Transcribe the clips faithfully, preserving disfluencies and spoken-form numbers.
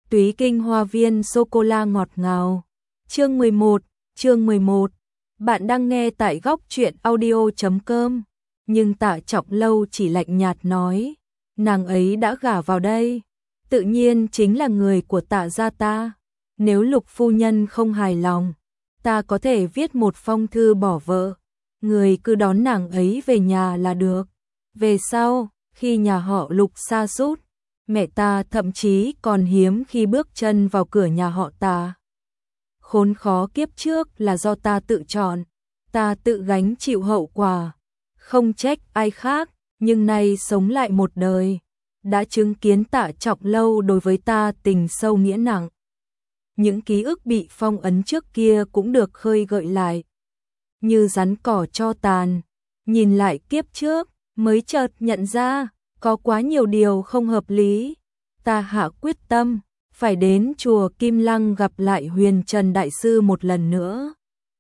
Túy Kinh Hoa Viên sô-cô-la ngọt ngào. Chương mười một, chương mười một. Bạn đang nghe tại góc truyện audio chấm com. Nhưng Tạ Trọng Lâu chỉ lạnh nhạt nói, nàng ấy đã gả vào đây, tự nhiên chính là người của Tạ gia ta. Nếu Lục phu nhân không hài lòng, ta có thể viết một phong thư bỏ vợ, người cứ đón nàng ấy về nhà là được. Về sau, khi nhà họ Lục sa sút, mẹ ta thậm chí còn hiếm khi bước chân vào cửa nhà họ ta. Khốn khó kiếp trước là do ta tự chọn, ta tự gánh chịu hậu quả, không trách ai khác, nhưng nay sống lại một đời, đã chứng kiến Tạ Trọng Lâu đối với ta tình sâu nghĩa nặng. Những ký ức bị phong ấn trước kia cũng được khơi gợi lại, như rắn cỏ tro tàn, nhìn lại kiếp trước, mới chợt nhận ra, có quá nhiều điều không hợp lý. Ta hạ quyết tâm, phải đến chùa Kim Lăng gặp lại Huyền Trần Đại Sư một lần nữa.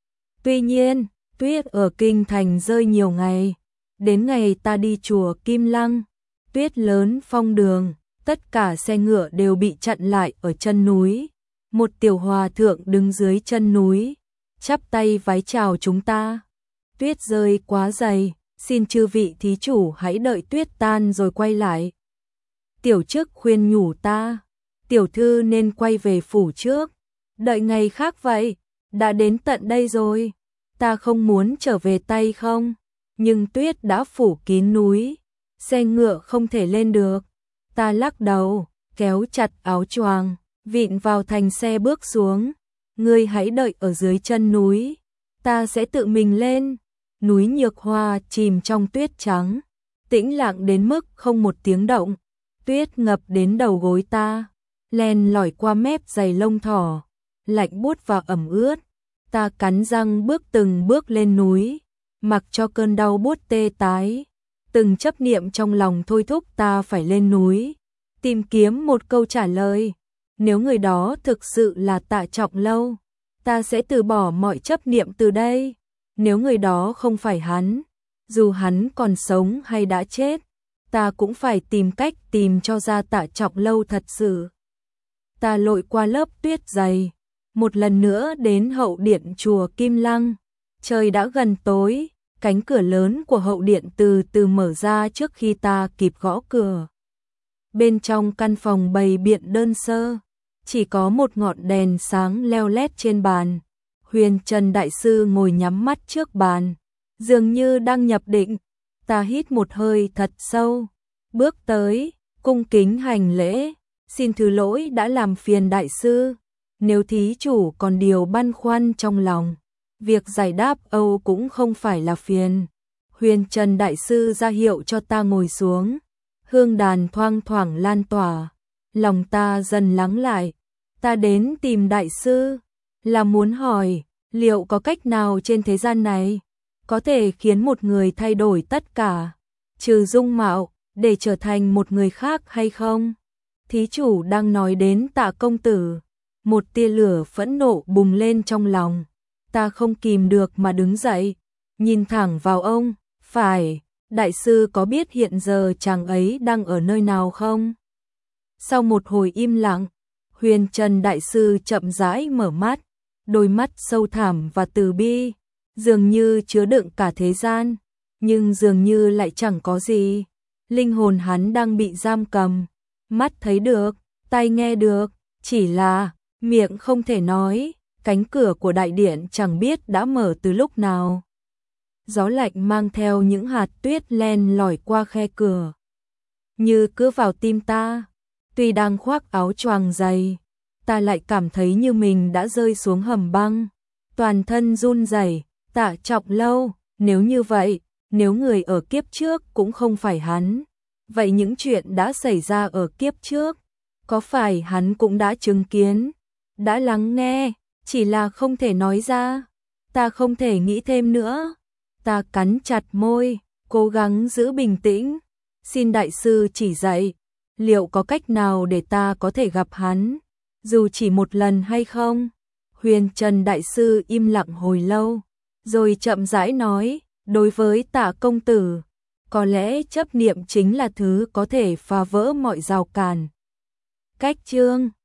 Tuy nhiên, tuyết ở Kinh Thành rơi nhiều ngày, đến ngày ta đi chùa Kim Lăng, tuyết lớn phong đường, tất cả xe ngựa đều bị chặn lại ở chân núi. Một tiểu hòa thượng đứng dưới chân núi, chắp tay vái chào chúng ta. Tuyết rơi quá dày, xin chư vị thí chủ hãy đợi tuyết tan rồi quay lại. Tiểu chức khuyên nhủ ta, tiểu thư nên quay về phủ trước, đợi ngày khác vậy, đã đến tận đây rồi, ta không muốn trở về tay không, nhưng tuyết đã phủ kín núi, xe ngựa không thể lên được. Ta lắc đầu, kéo chặt áo choàng, vịn vào thành xe bước xuống, ngươi hãy đợi ở dưới chân núi, ta sẽ tự mình lên. Núi Nhược Hoa chìm trong tuyết trắng, tĩnh lặng đến mức không một tiếng động, tuyết ngập đến đầu gối ta, len lỏi qua mép giày lông thỏ, lạnh buốt và ẩm ướt. Ta cắn răng bước từng bước lên núi, mặc cho cơn đau buốt tê tái, từng chấp niệm trong lòng thôi thúc ta phải lên núi, tìm kiếm một câu trả lời. Nếu người đó thực sự là Tạ Trọng Lâu, ta sẽ từ bỏ mọi chấp niệm từ đây. Nếu người đó không phải hắn, dù hắn còn sống hay đã chết, ta cũng phải tìm cách tìm cho ra Tạ Trọng Lâu thật sự. Ta lội qua lớp tuyết dày, một lần nữa đến hậu điện chùa Kim Lăng. Trời đã gần tối, cánh cửa lớn của hậu điện từ từ mở ra trước khi ta kịp gõ cửa. Bên trong căn phòng bày biện đơn sơ, chỉ có một ngọn đèn sáng leo lét trên bàn. Huyền Trần Đại Sư ngồi nhắm mắt trước bàn, dường như đang nhập định. Ta hít một hơi thật sâu, bước tới, cung kính hành lễ, xin thứ lỗi đã làm phiền Đại Sư. Nếu thí chủ còn điều băn khoăn trong lòng, việc giải đáp âu cũng không phải là phiền. Huyền Trần Đại Sư ra hiệu cho ta ngồi xuống, hương đàn thoang thoảng lan tỏa, lòng ta dần lắng lại. Ta đến tìm Đại Sư là muốn hỏi, liệu có cách nào trên thế gian này có thể khiến một người thay đổi tất cả, trừ dung mạo, để trở thành một người khác hay không? Thí chủ đang nói đến Tạ công tử. Một tia lửa phẫn nộ bùng lên trong lòng, ta không kìm được mà đứng dậy, nhìn thẳng vào ông. Phải, Đại Sư có biết hiện giờ chàng ấy đang ở nơi nào không? Sau một hồi im lặng, Huyền Trần Đại Sư chậm rãi mở mắt, đôi mắt sâu thẳm và từ bi, dường như chứa đựng cả thế gian, nhưng dường như lại chẳng có gì. Linh hồn hắn đang bị giam cầm, mắt thấy được, tai nghe được, chỉ là miệng không thể nói. Cánh cửa của đại điện chẳng biết đã mở từ lúc nào. Gió lạnh mang theo những hạt tuyết len lỏi qua khe cửa, như cứ vào tim ta. Tuy đang khoác áo choàng dày, ta lại cảm thấy như mình đã rơi xuống hầm băng, toàn thân run rẩy. Tạ Trọng Lâu, nếu như vậy, nếu người ở kiếp trước cũng không phải hắn, vậy những chuyện đã xảy ra ở kiếp trước, có phải hắn cũng đã chứng kiến, đã lắng nghe, chỉ là không thể nói ra? Ta không thể nghĩ thêm nữa. Ta cắn chặt môi, cố gắng giữ bình tĩnh. Xin Đại Sư chỉ dạy, liệu có cách nào để ta có thể gặp hắn, dù chỉ một lần hay không? Huyền Trần Đại Sư im lặng hồi lâu, rồi chậm rãi nói, đối với Tạ công tử, có lẽ chấp niệm chính là thứ có thể phá vỡ mọi rào cản. Cách chương